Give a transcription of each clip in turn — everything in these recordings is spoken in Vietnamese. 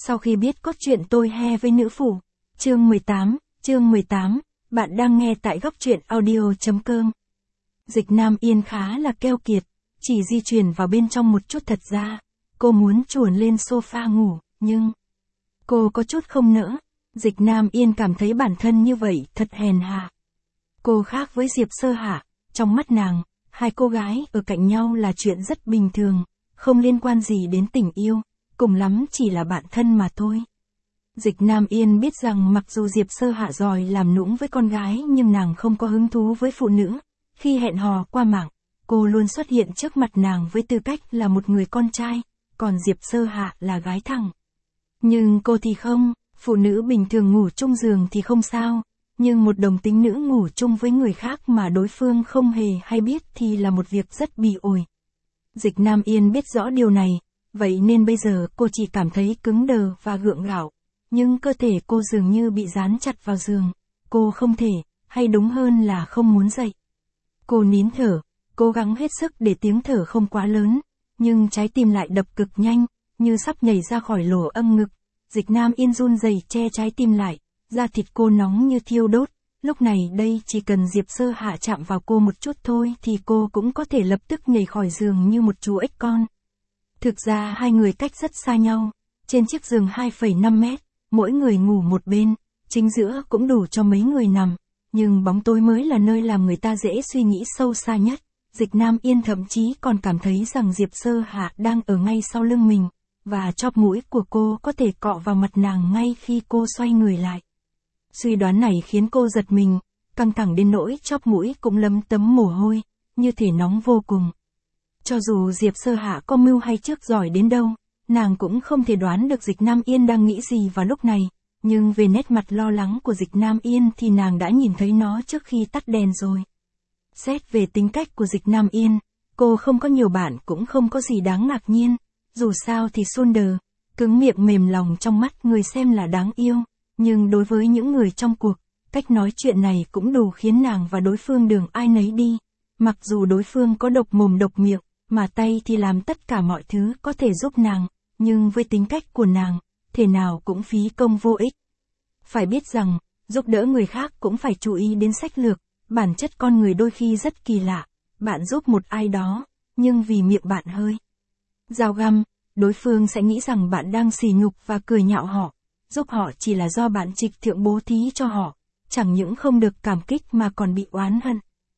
Sau khi biết cốt truyện tôi he với nữ phủ. Chương 18, bạn đang nghe tại góc truyện audio.com. Dịch Nam Yên khá là keo kiệt, chỉ di chuyển vào bên trong một chút thật ra. Cô muốn chuồn lên sofa ngủ, nhưng cô có chút không nỡ. Dịch Nam Yên cảm thấy bản thân như vậy thật hèn hạ. Cô khác với Diệp Sơ Hạ, trong mắt nàng, hai cô gái ở cạnh nhau là chuyện rất bình thường, không liên quan gì đến tình yêu, cùng lắm chỉ là bạn thân mà thôi. Dịch Nam Yên biết rằng mặc dù Diệp Sơ Hạ giỏi làm nũng với con gái nhưng nàng không có hứng thú với phụ nữ. Khi hẹn hò qua mạng, cô luôn xuất hiện trước mặt nàng với tư cách là một người con trai, còn Diệp Sơ Hạ là gái thẳng. Nhưng cô thì không, phụ nữ bình thường ngủ chung giường thì không sao, nhưng một đồng tính nữ ngủ chung với người khác mà đối phương không hề hay biết thì là một việc rất bị ổi. Dịch Nam Yên biết rõ điều này, vậy nên bây giờ cô chỉ cảm thấy cứng đờ và gượng gạo, nhưng cơ thể cô dường như bị dán chặt vào giường, cô không thể, hay đúng hơn là không muốn dậy. Cô nín thở, cố gắng hết sức để tiếng thở không quá lớn, nhưng trái tim lại đập cực nhanh, như sắp nhảy ra khỏi lỗ âm ngực. Dịch Nam Yên run rẩy che trái tim lại, da thịt cô nóng như thiêu đốt. Lúc này đây chỉ cần Diệp Sơ Hạ chạm vào cô một chút thôi thì cô cũng có thể lập tức nhảy khỏi giường như một chú ếch con. Thực ra hai người cách rất xa nhau, trên chiếc giường 2,5 mét, mỗi người ngủ một bên, chính giữa cũng đủ cho mấy người nằm, nhưng bóng tối mới là nơi làm người ta dễ suy nghĩ sâu xa nhất. Dịch Nam Yên thậm chí còn cảm thấy rằng Diệp Sơ Hạ đang ở ngay sau lưng mình, và chóp mũi của cô có thể cọ vào mặt nàng ngay khi cô xoay người lại. Suy đoán này khiến cô giật mình, căng thẳng đến nỗi chóp mũi cũng lấm tấm mồ hôi, như thể nóng vô cùng. Cho dù Diệp Sơ Hạ có mưu hay trước giỏi đến đâu, nàng cũng không thể đoán được Dịch Nam Yên đang nghĩ gì vào lúc này, nhưng về nét mặt lo lắng của Dịch Nam Yên thì nàng đã nhìn thấy nó trước khi tắt đèn rồi. Xét về tính cách của Dịch Nam Yên, cô không có nhiều bạn cũng không có gì đáng ngạc nhiên, dù sao thì Sunder, cứng miệng mềm lòng trong mắt người xem là đáng yêu, nhưng đối với những người trong cuộc, cách nói chuyện này cũng đủ khiến nàng và đối phương đường ai nấy đi. Mặc dù đối phương có độc mồm độc miệng, mà tay thì làm tất cả mọi thứ có thể giúp nàng, nhưng với tính cách của nàng, thể nào cũng phí công vô ích. Phải biết rằng, giúp đỡ người khác cũng phải chú ý đến sách lược, bản chất con người đôi khi rất kỳ lạ, bạn giúp một ai đó, nhưng vì miệng bạn hơi dao găm, đối phương sẽ nghĩ rằng bạn đang sỉ nhục và cười nhạo họ, giúp họ chỉ là do bạn trịch thượng bố thí cho họ, chẳng những không được cảm kích mà còn bị oán hận.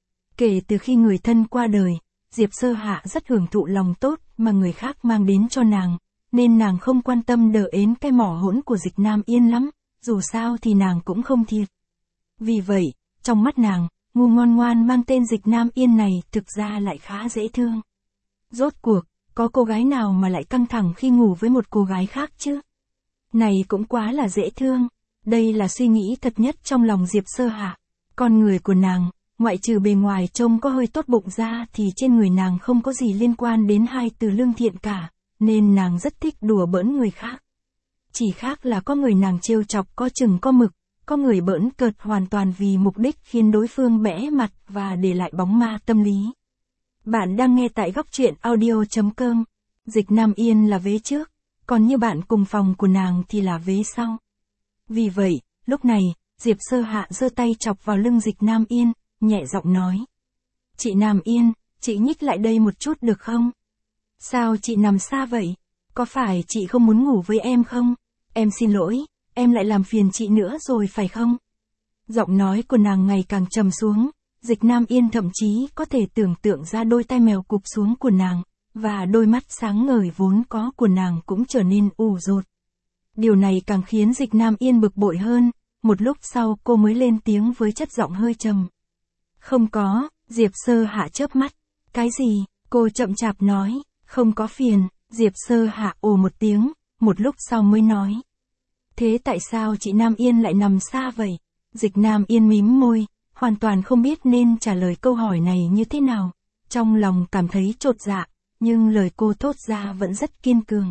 Kể từ khi người thân qua đời, Diệp Sơ Hạ rất hưởng thụ lòng tốt mà người khác mang đến cho nàng, nên nàng không quan tâm đờ ến cái mỏ hỗn của Dịch Nam Yên lắm, dù sao thì nàng cũng không thiệt. Vì vậy, trong mắt nàng, ngu ngoan ngoan mang tên Dịch Nam Yên này thực ra lại khá dễ thương. Rốt cuộc, có cô gái nào mà lại căng thẳng khi ngủ với một cô gái khác chứ? Này cũng quá là dễ thương. Đây là suy nghĩ thật nhất trong lòng Diệp Sơ Hạ. Con người của nàng, ngoại trừ bề ngoài trông có hơi tốt bụng ra thì trên người nàng không có gì liên quan đến hai từ lương thiện cả, nên nàng rất thích đùa bỡn người khác. Chỉ khác là có người nàng trêu chọc có chừng có mực, có người bỡn cợt hoàn toàn vì mục đích khiến đối phương bẽ mặt và để lại bóng ma tâm lý. Bạn đang nghe tại góc truyện audio.com. Dịch Nam Yên là vế trước, còn như bạn cùng phòng của nàng thì là vế sau. Vì vậy, lúc này, Diệp Sơ Hạ giơ tay chọc vào lưng Dịch Nam Yên, nhẹ giọng nói. Chị Nam Yên, chị nhích lại đây một chút được không? Sao chị nằm xa vậy? Có phải chị không muốn ngủ với em không? Em xin lỗi, em lại làm phiền chị nữa rồi phải không? Giọng nói của nàng ngày càng trầm xuống, Dịch Nam Yên thậm chí có thể tưởng tượng ra đôi tai mèo cụp xuống của nàng, và đôi mắt sáng ngời vốn có của nàng cũng trở nên ủ rột. Điều này càng khiến Dịch Nam Yên bực bội hơn, một lúc sau cô mới lên tiếng với chất giọng hơi trầm. Không có, Diệp Sơ Hạ chớp mắt. Cái gì? Cô chậm chạp nói, không có phiền. Diệp Sơ Hạ ồ một tiếng, một lúc sau mới nói. Thế tại sao chị Nam Yên lại nằm xa vậy? Dịch Nam Yên mím môi, hoàn toàn không biết nên trả lời câu hỏi này như thế nào. Trong lòng cảm thấy chột dạ, nhưng lời cô thốt ra vẫn rất kiên cường.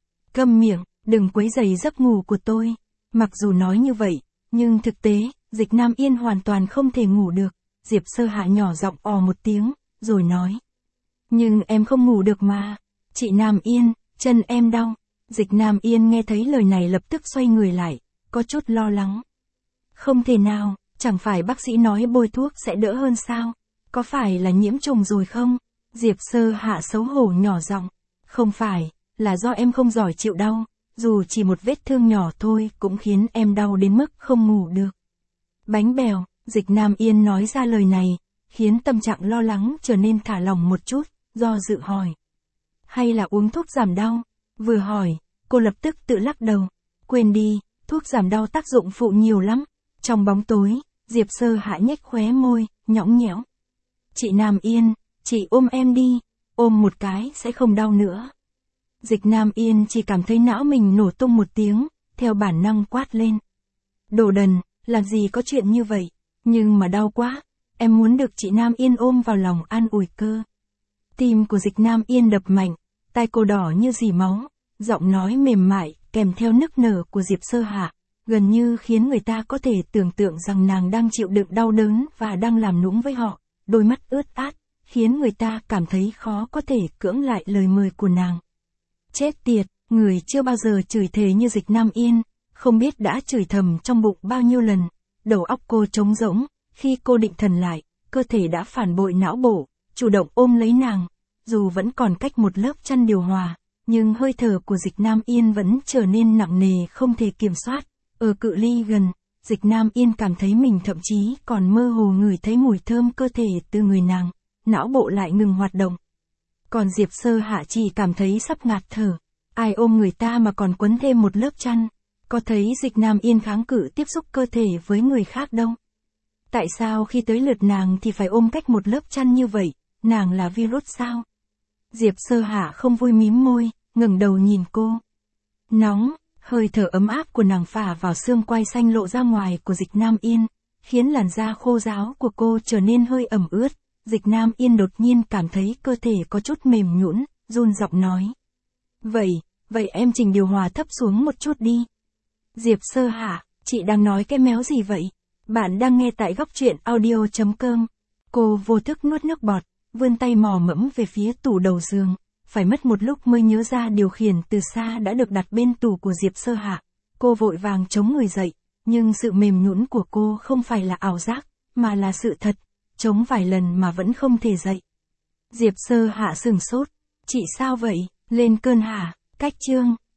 Câm miệng, đừng quấy rầy giấc ngủ của tôi. Mặc dù nói như vậy, nhưng thực tế, Dịch Nam Yên hoàn toàn không thể ngủ được. Diệp Sơ Hạ nhỏ giọng ò một tiếng, rồi nói. Nhưng em không ngủ được mà. Chị Nam Yên, chân em đau. Dịch Nam Yên nghe thấy lời này lập tức xoay người lại, có chút lo lắng. Không thể nào, chẳng phải bác sĩ nói bôi thuốc sẽ đỡ hơn sao? Có phải là nhiễm trùng rồi không? Diệp Sơ Hạ xấu hổ nhỏ giọng. Không phải, là do em không giỏi chịu đau, dù chỉ một vết thương nhỏ thôi cũng khiến em đau đến mức không ngủ được. Bánh bèo, Dịch Nam Yên nói ra lời này, khiến tâm trạng lo lắng trở nên thả lỏng một chút, do dự hỏi. Hay là uống thuốc giảm đau? Vừa hỏi, cô lập tức tự lắc đầu. Quên đi, thuốc giảm đau tác dụng phụ nhiều lắm. Trong bóng tối, Diệp Sơ Hạ nhếch khóe môi, nhõng nhẽo. Chị Nam Yên, chị ôm em đi, ôm một cái sẽ không đau nữa. Dịch Nam Yên chỉ cảm thấy não mình nổ tung một tiếng, theo bản năng quát lên. Đồ đần, làm gì có chuyện như vậy, nhưng mà đau quá, em muốn được chị Nam Yên ôm vào lòng an ủi cơ. Tim của Dịch Nam Yên đập mạnh, tai cô đỏ như dì máu, giọng nói mềm mại, kèm theo nức nở của Diệp Sơ Hạ, gần như khiến người ta có thể tưởng tượng rằng nàng đang chịu đựng đau đớn và đang làm nũng với họ, đôi mắt ướt át, khiến người ta cảm thấy khó có thể cưỡng lại lời mời của nàng. Chết tiệt, người chưa bao giờ chửi thề như Dịch Nam Yên, không biết đã chửi thầm trong bụng bao nhiêu lần, đầu óc cô trống rỗng, khi cô định thần lại, cơ thể đã phản bội não bộ, chủ động ôm lấy nàng, dù vẫn còn cách một lớp chăn điều hòa, nhưng hơi thở của Dịch Nam Yên vẫn trở nên nặng nề không thể kiểm soát, ở cự ly gần, Dịch Nam Yên cảm thấy mình thậm chí còn mơ hồ ngửi thấy mùi thơm cơ thể từ người nàng, não bộ lại ngừng hoạt động. Còn Diệp Sơ Hạ chỉ cảm thấy sắp ngạt thở, ai ôm người ta mà còn quấn thêm một lớp chăn, có thấy Dịch Nam Yên kháng cự tiếp xúc cơ thể với người khác đâu. Tại sao khi tới lượt nàng thì phải ôm cách một lớp chăn như vậy, nàng là virus sao? Diệp Sơ Hạ không vui mím môi, ngẩng đầu nhìn cô. Nóng, hơi thở ấm áp của nàng phả vào xương quai xanh lộ ra ngoài của Dịch Nam Yên, khiến làn da khô ráo của cô trở nên hơi ẩm ướt. Dịch Nam Yên đột nhiên cảm thấy cơ thể có chút mềm nhũn, run giọng nói. Vậy em chỉnh điều hòa thấp xuống một chút đi. Diệp Sơ Hạ, chị đang nói cái méo gì vậy? Bạn đang nghe tại góc truyện audio.com. Cô vô thức nuốt nước bọt, vươn tay mò mẫm về phía tủ đầu giường, phải mất một lúc mới nhớ ra điều khiển từ xa đã được đặt bên tủ của Diệp Sơ Hạ. Cô vội vàng chống người dậy, nhưng sự mềm nhũn của cô không phải là ảo giác, mà là sự thật, chống vài lần mà vẫn không thể dậy. Diệp Sơ Hạ sửng sốt, chị sao vậy, lên cơn hả? Cách chương